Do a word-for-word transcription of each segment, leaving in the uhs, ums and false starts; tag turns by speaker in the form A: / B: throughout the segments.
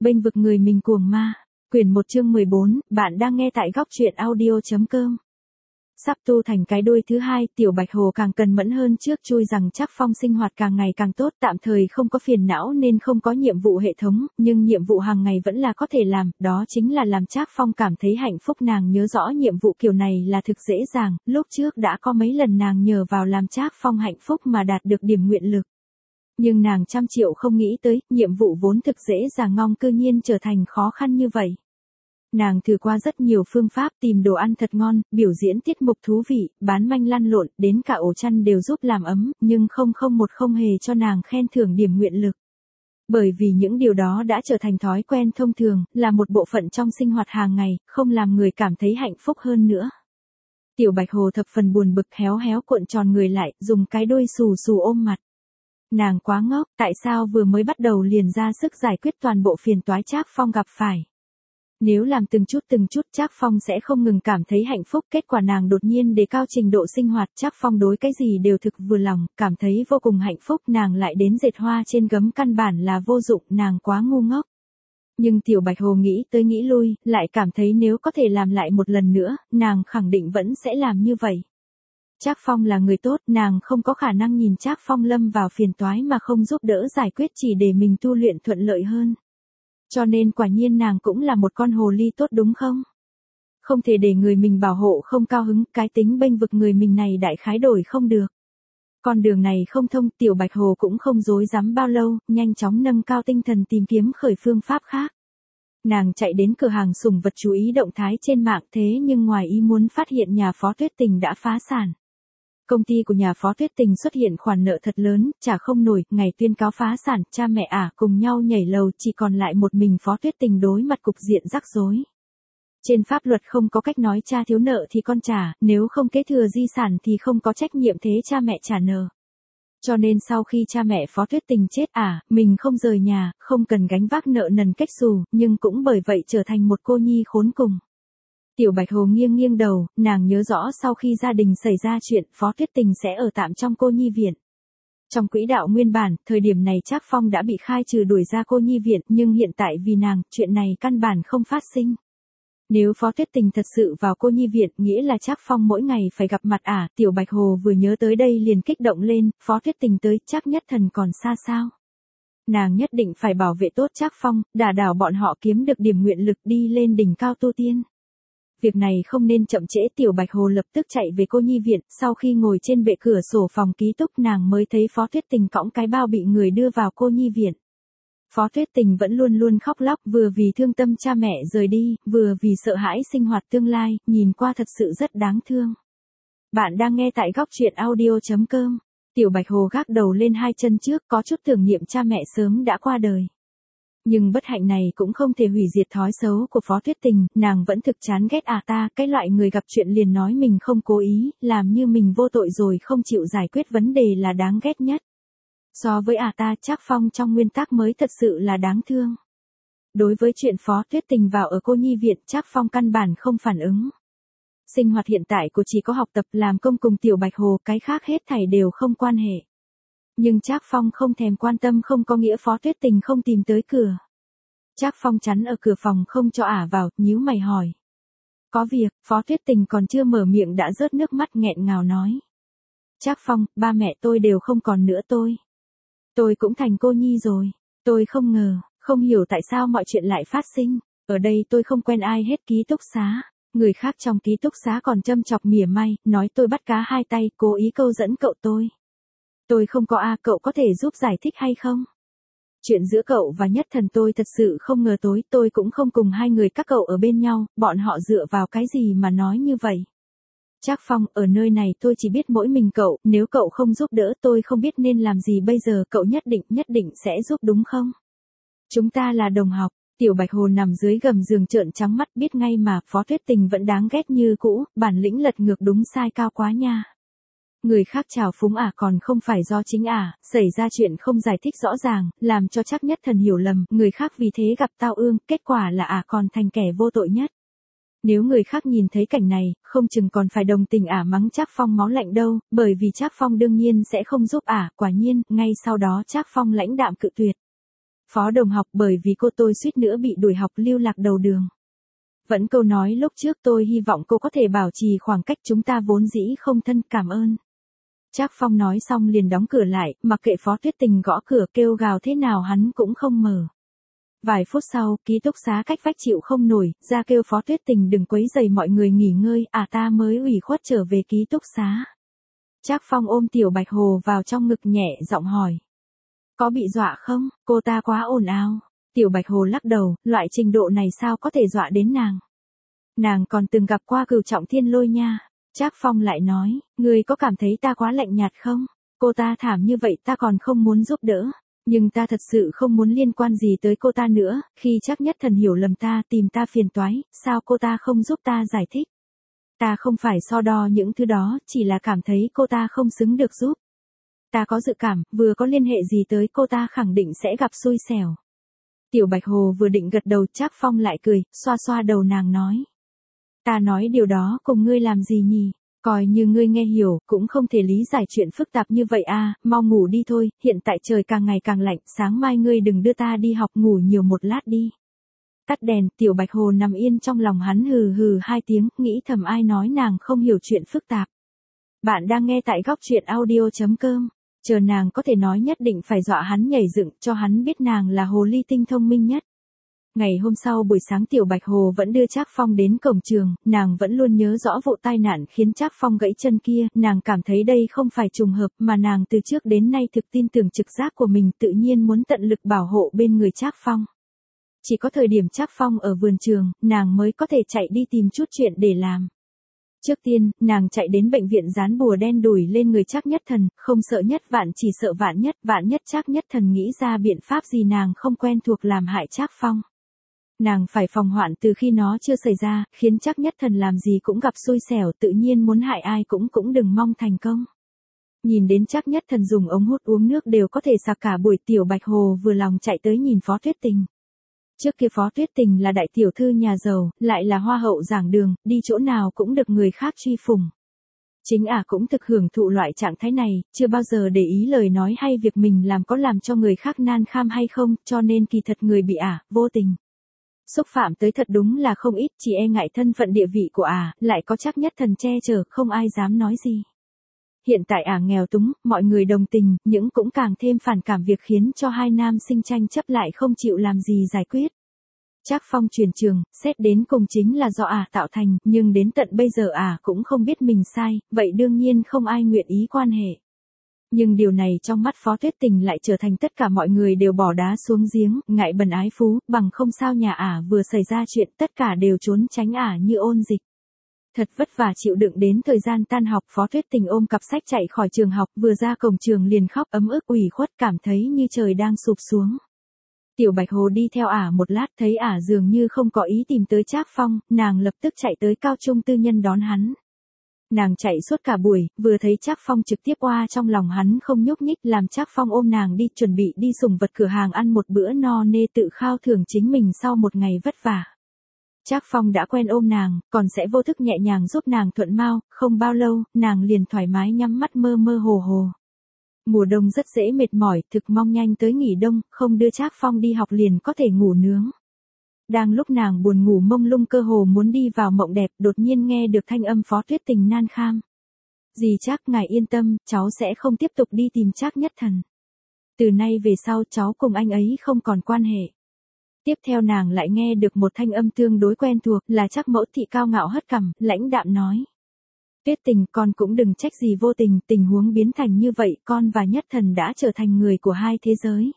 A: Bênh vực người mình cuồng ma. Quyển một chương mười bốn, bạn đang nghe tại góc truyện audio.com. Sắp tu thành cái đuôi thứ hai, Tiểu Bạch Hồ càng cần mẫn hơn trước, chui rằng Trác Phong sinh hoạt càng ngày càng tốt, tạm thời không có phiền não nên không có nhiệm vụ hệ thống, nhưng nhiệm vụ hàng ngày vẫn là có thể làm, đó chính là làm Trác Phong cảm thấy hạnh phúc. Nàng nhớ rõ nhiệm vụ kiểu này là thực dễ dàng, lúc trước đã có mấy lần nàng nhờ vào làm Trác Phong hạnh phúc mà đạt được điểm nguyện lực. Nhưng nàng trăm triệu không nghĩ tới, nhiệm vụ vốn thực dễ dàng ngong cư nhiên trở thành khó khăn như vậy. Nàng thử qua rất nhiều phương pháp, tìm đồ ăn thật ngon, biểu diễn tiết mục thú vị, bán manh lăn lộn, đến cả ổ chăn đều giúp làm ấm, nhưng không không một không hề cho nàng khen thưởng điểm nguyện lực. Bởi vì những điều đó đã trở thành thói quen thông thường, là một bộ phận trong sinh hoạt hàng ngày, không làm người cảm thấy hạnh phúc hơn nữa. Tiểu Bạch Hồ thập phần buồn bực, héo héo cuộn tròn người lại, dùng cái đuôi xù xù ôm mặt. Nàng quá ngốc, tại sao vừa mới bắt đầu liền ra sức giải quyết toàn bộ phiền toái Trác Phong gặp phải. Nếu làm từng chút từng chút, Trác Phong sẽ không ngừng cảm thấy hạnh phúc. Kết quả nàng đột nhiên đề cao trình độ sinh hoạt, Trác Phong đối cái gì đều thực vừa lòng, cảm thấy vô cùng hạnh phúc. Nàng lại đến dệt hoa trên gấm, căn bản là vô dụng, nàng quá ngu ngốc. Nhưng Tiểu Bạch Hồ nghĩ tới nghĩ lui, lại cảm thấy nếu có thể làm lại một lần nữa, nàng khẳng định vẫn sẽ làm như vậy. Trác Phong là người tốt, nàng không có khả năng nhìn Trác Phong lâm vào phiền toái mà không giúp đỡ giải quyết chỉ để mình tu luyện thuận lợi hơn. Cho nên quả nhiên nàng cũng là một con hồ ly tốt đúng không? Không thể để người mình bảo hộ không cao hứng, cái tính bênh vực người mình này đại khái đổi không được. Con đường này không thông, Tiểu Bạch Hồ cũng không dối dám bao lâu, nhanh chóng nâng cao tinh thần tìm kiếm khởi phương pháp khác. Nàng chạy đến cửa hàng sủng vật chú ý động thái trên mạng, thế nhưng ngoài ý muốn phát hiện nhà Phó Tuyết Tình đã phá sản. Công ty của nhà Phó Tuyết Tình xuất hiện khoản nợ thật lớn, trả không nổi, ngày tuyên cáo phá sản, cha mẹ ả cùng nhau nhảy lầu, chỉ còn lại một mình Phó Tuyết Tình đối mặt cục diện rắc rối. Trên pháp luật không có cách nói cha thiếu nợ thì con trả, nếu không kế thừa di sản thì không có trách nhiệm thế cha mẹ trả nợ. Cho nên sau khi cha mẹ Phó Tuyết Tình chết ả, mình không rời nhà, không cần gánh vác nợ nần kết xù, nhưng cũng bởi vậy trở thành một cô nhi khốn cùng. Tiểu Bạch Hồ nghiêng nghiêng đầu, nàng nhớ rõ sau khi gia đình xảy ra chuyện, Phó Tuyết Tình sẽ ở tạm trong cô nhi viện. Trong quỹ đạo nguyên bản, thời điểm này Trác Phong đã bị khai trừ đuổi ra cô nhi viện, nhưng hiện tại vì nàng, chuyện này căn bản không phát sinh. Nếu Phó Tuyết Tình thật sự vào cô nhi viện, nghĩa là Trác Phong mỗi ngày phải gặp mặt ả. Tiểu Bạch Hồ vừa nhớ tới đây liền kích động lên, Phó Tuyết Tình tới, Trác Nhất Thần còn xa sao. Nàng nhất định phải bảo vệ tốt Trác Phong, đả đảo bọn họ kiếm được điểm nguyện lực đi lên đỉnh cao tu tiên. Việc này không nên chậm trễ. Tiểu Bạch Hồ lập tức chạy về cô nhi viện, sau khi ngồi trên bệ cửa sổ phòng ký túc nàng mới thấy Phó Tuyết Tình cõng cái bao bị người đưa vào cô nhi viện. Phó Tuyết Tình vẫn luôn luôn khóc lóc, vừa vì thương tâm cha mẹ rời đi, vừa vì sợ hãi sinh hoạt tương lai, nhìn qua thật sự rất đáng thương. Bạn đang nghe tại góc truyện audio.com. Tiểu Bạch Hồ gác đầu lên hai chân trước, có chút tưởng niệm cha mẹ sớm đã qua đời. Nhưng bất hạnh này cũng không thể hủy diệt thói xấu của Phó Tuyết Tình, nàng vẫn thực chán ghét à ta, cái loại người gặp chuyện liền nói mình không cố ý, làm như mình vô tội rồi không chịu giải quyết vấn đề là đáng ghét nhất. So với à ta, Trác Phong trong nguyên tắc mới thật sự là đáng thương. Đối với chuyện Phó Tuyết Tình vào ở cô nhi viện, Trác Phong căn bản không phản ứng. Sinh hoạt hiện tại của chỉ có học tập, làm công cùng Tiểu Bạch Hồ, cái khác hết thảy đều không quan hệ. Nhưng Trác Phong không thèm quan tâm không có nghĩa Phó Tuyết Tình không tìm tới cửa. Trác Phong chắn ở cửa phòng không cho ả vào, nhíu mày hỏi. Có việc, Phó Tuyết Tình còn chưa mở miệng đã rớt nước mắt nghẹn ngào nói. Trác Phong, ba mẹ tôi đều không còn nữa tôi. Tôi cũng thành cô nhi rồi. Tôi không ngờ, không hiểu tại sao mọi chuyện lại phát sinh. Ở đây tôi không quen ai hết ký túc xá. Người khác trong ký túc xá còn châm chọc mỉa mai, nói tôi bắt cá hai tay, cố ý câu dẫn cậu tôi. Tôi không có a, cậu có thể giúp giải thích hay không? Chuyện giữa cậu và Nhất Thần tôi thật sự không ngờ tối, tôi cũng không cùng hai người các cậu ở bên nhau, bọn họ dựa vào cái gì mà nói như vậy? Trác Phong, ở nơi này tôi chỉ biết mỗi mình cậu, nếu cậu không giúp đỡ tôi không biết nên làm gì bây giờ, cậu nhất định, nhất định sẽ giúp đúng không? Chúng ta là đồng học. Tiểu Bạch Hồ nằm dưới gầm giường trợn trắng mắt, biết ngay mà, Phó Tuyết Tình vẫn đáng ghét như cũ, bản lĩnh lật ngược đúng sai cao quá nha. Người khác trào phúng ả còn không phải do chính ả, xảy ra chuyện không giải thích rõ ràng, làm cho Trác Nhất Thần hiểu lầm, người khác vì thế gặp tao ương, kết quả là ả còn thành kẻ vô tội nhất. Nếu người khác nhìn thấy cảnh này, không chừng còn phải đồng tình ả mắng Trác Phong máu lạnh đâu, bởi vì Trác Phong đương nhiên sẽ không giúp ả, quả nhiên, ngay sau đó Trác Phong lãnh đạm cự tuyệt. Phó đồng học, bởi vì cô tôi suýt nữa bị đuổi học lưu lạc đầu đường. Vẫn câu nói lúc trước, tôi hy vọng cô có thể bảo trì khoảng cách, chúng ta vốn dĩ không thân, cảm ơn. Trác Phong nói xong liền đóng cửa lại, mặc kệ Phó Tuyết Tình gõ cửa kêu gào thế nào hắn cũng không mở. Vài phút sau, ký túc xá cách vách chịu không nổi, ra kêu Phó Tuyết Tình đừng quấy rầy mọi người nghỉ ngơi, à ta mới ủy khuất trở về ký túc xá. Trác Phong ôm Tiểu Bạch Hồ vào trong ngực nhẹ giọng hỏi. Có bị dọa không, cô ta quá ồn ào. Tiểu Bạch Hồ lắc đầu, loại trình độ này sao có thể dọa đến nàng. Nàng còn từng gặp qua Cửu Trọng Thiên Lôi nha. Trác Phong lại nói, ngươi có cảm thấy ta quá lạnh nhạt không? Cô ta thảm như vậy ta còn không muốn giúp đỡ. Nhưng ta thật sự không muốn liên quan gì tới cô ta nữa, khi Trác Nhất Thần hiểu lầm ta tìm ta phiền toái, sao cô ta không giúp ta giải thích? Ta không phải so đo những thứ đó, chỉ là cảm thấy cô ta không xứng được giúp. Ta có dự cảm, vừa có liên hệ gì tới cô ta khẳng định sẽ gặp xui xẻo. Tiểu Bạch Hồ vừa định gật đầu, Trác Phong lại cười, xoa xoa đầu nàng nói. Ta nói điều đó cùng ngươi làm gì nhỉ? Coi như ngươi nghe hiểu, cũng không thể lý giải chuyện phức tạp như vậy à, mau ngủ đi thôi, hiện tại trời càng ngày càng lạnh, sáng mai ngươi đừng đưa ta đi học, ngủ nhiều một lát đi. Tắt đèn, Tiểu Bạch Hồ nằm yên trong lòng hắn hừ hừ hai tiếng, nghĩ thầm ai nói nàng không hiểu chuyện phức tạp. Bạn đang nghe tại góc truyện audio chấm com. Chờ nàng có thể nói nhất định phải dọa hắn nhảy dựng, cho hắn biết nàng là hồ ly tinh thông minh nhất. Ngày hôm sau buổi sáng Tiểu Bạch Hồ vẫn đưa Trác Phong đến cổng trường, nàng vẫn luôn nhớ rõ vụ tai nạn khiến Trác Phong gãy chân kia, nàng cảm thấy đây không phải trùng hợp mà nàng từ trước đến nay thực tin tưởng trực giác của mình, tự nhiên muốn tận lực bảo hộ bên người Trác Phong. Chỉ có thời điểm Trác Phong ở vườn trường, nàng mới có thể chạy đi tìm chút chuyện để làm. Trước tiên, nàng chạy đến bệnh viện dán bùa đen đuổi lên người Trác Nhất Thần, không sợ nhất vạn chỉ sợ vạn nhất, vạn nhất Trác Nhất Thần nghĩ ra biện pháp gì nàng không quen thuộc làm hại Trác Phong. Nàng phải phòng hoạn từ khi nó chưa xảy ra, khiến Trác Nhất Thần làm gì cũng gặp xui xẻo, tự nhiên muốn hại ai cũng cũng đừng mong thành công. Nhìn đến Trác Nhất Thần dùng ống hút uống nước đều có thể sặc cả buổi, Tiểu Bạch Hồ vừa lòng chạy tới nhìn Phó Tuyết Tình. Trước kia Phó Tuyết Tình là đại tiểu thư nhà giàu, lại là hoa hậu giảng đường, đi chỗ nào cũng được người khác truy phủng. Chính ả à cũng thực hưởng thụ loại trạng thái này, chưa bao giờ để ý lời nói hay việc mình làm có làm cho người khác nan kham hay không, cho nên kỳ thật người bị ả, à, vô tình. Xúc phạm tới thật đúng là không ít, chỉ e ngại thân phận địa vị của ả, à, lại có Trác Nhất Thần che chở, không ai dám nói gì. Hiện tại ả à nghèo túng, mọi người đồng tình, những cũng càng thêm phản cảm việc khiến cho hai nam sinh tranh chấp lại không chịu làm gì giải quyết. Trác Phong chuyển trường, xét đến cùng chính là do ả à tạo thành, nhưng đến tận bây giờ ả à cũng không biết mình sai, vậy đương nhiên không ai nguyện ý quan hệ. Nhưng điều này trong mắt Phó Tuyết Tình lại trở thành tất cả mọi người đều bỏ đá xuống giếng, ngại bần ái phú, bằng không sao nhà ả à vừa xảy ra chuyện tất cả đều trốn tránh ả à như ôn dịch. Thật vất vả chịu đựng đến thời gian tan học, Phó Tuyết Tình ôm cặp sách chạy khỏi trường học, vừa ra cổng trường liền khóc ấm ức ủy khuất, cảm thấy như trời đang sụp xuống. Tiểu Bạch Hồ đi theo ả một lát, thấy ả dường như không có ý tìm tới Trác Phong, nàng lập tức chạy tới cao trung tư nhân đón hắn. Nàng chạy suốt cả buổi, vừa thấy Trác Phong trực tiếp oa trong lòng hắn không nhúc nhích, làm Trác Phong ôm nàng đi, chuẩn bị đi sủng vật cửa hàng ăn một bữa no nê tự khao thưởng chính mình sau một ngày vất vả. Trác Phong đã quen ôm nàng, còn sẽ vô thức nhẹ nhàng giúp nàng thuận mau, không bao lâu, nàng liền thoải mái nhắm mắt mơ mơ hồ hồ. Mùa đông rất dễ mệt mỏi, thực mong nhanh tới nghỉ đông, không đưa Trác Phong đi học liền có thể ngủ nướng. Đang lúc nàng buồn ngủ mông lung cơ hồ muốn đi vào mộng đẹp, đột nhiên nghe được thanh âm Phó Tuyết Tình nan kham. Dì Trác, ngài yên tâm, cháu sẽ không tiếp tục đi tìm Trác Nhất Thần. Từ nay về sau cháu cùng anh ấy không còn quan hệ. Tiếp theo nàng lại nghe được một thanh âm tương đối quen thuộc, là Trác Mẫu Thị cao ngạo hất cằm, lãnh đạm nói. Tuyết Tình, con cũng đừng trách gì vô tình, tình huống biến thành như vậy, con và Nhất Thần đã trở thành người của hai thế giới.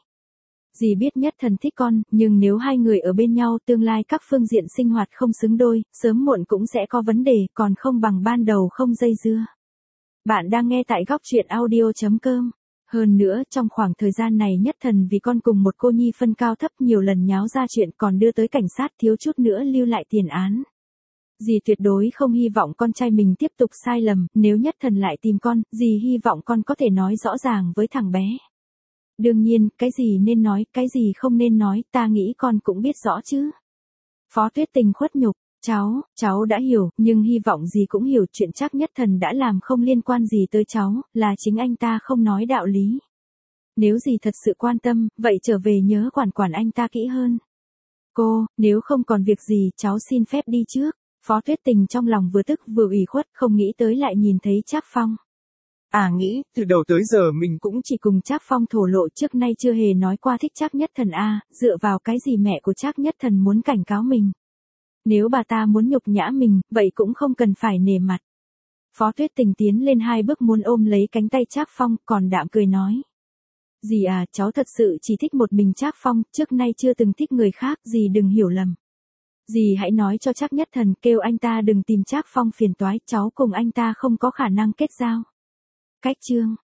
A: Dì biết Nhất Thần thích con, nhưng nếu hai người ở bên nhau tương lai các phương diện sinh hoạt không xứng đôi, sớm muộn cũng sẽ có vấn đề, còn không bằng ban đầu không dây dưa. Bạn đang nghe tại góc truyện audio chấm com. Hơn nữa, trong khoảng thời gian này Nhất Thần vì con cùng một cô nhi phân cao thấp nhiều lần nháo ra chuyện, còn đưa tới cảnh sát, thiếu chút nữa lưu lại tiền án. Dì tuyệt đối không hy vọng con trai mình tiếp tục sai lầm, nếu Nhất Thần lại tìm con, dì hy vọng con có thể nói rõ ràng với thằng bé. Đương nhiên, cái gì nên nói, cái gì không nên nói, ta nghĩ con cũng biết rõ chứ. Phó Tuyết Tình khuất nhục, cháu, cháu đã hiểu, nhưng hy vọng dì cũng hiểu chuyện Trác Nhất Thần đã làm không liên quan gì tới cháu, là chính anh ta không nói đạo lý. Nếu dì thật sự quan tâm, vậy trở về nhớ quản quản anh ta kỹ hơn. Cô, nếu không còn việc gì cháu xin phép đi trước. Phó Tuyết Tình trong lòng vừa tức vừa ủy khuất, không nghĩ tới lại nhìn thấy Trác Phong. À nghĩ, từ đầu tới giờ mình cũng chỉ cùng Trác Phong thổ lộ, trước nay chưa hề nói qua thích Trác Nhất Thần a, dựa vào cái gì mẹ của Trác Nhất Thần muốn cảnh cáo mình. Nếu bà ta muốn nhục nhã mình, vậy cũng không cần phải nể mặt. Phó Tuyết Tình tiến lên hai bước muốn ôm lấy cánh tay Trác Phong, còn đạm cười nói. Dì à, cháu thật sự chỉ thích một mình Trác Phong, trước nay chưa từng thích người khác, dì đừng hiểu lầm. Dì hãy nói cho Trác Nhất Thần, kêu anh ta đừng tìm Trác Phong phiền toái, cháu cùng anh ta không có khả năng kết giao. Cách chương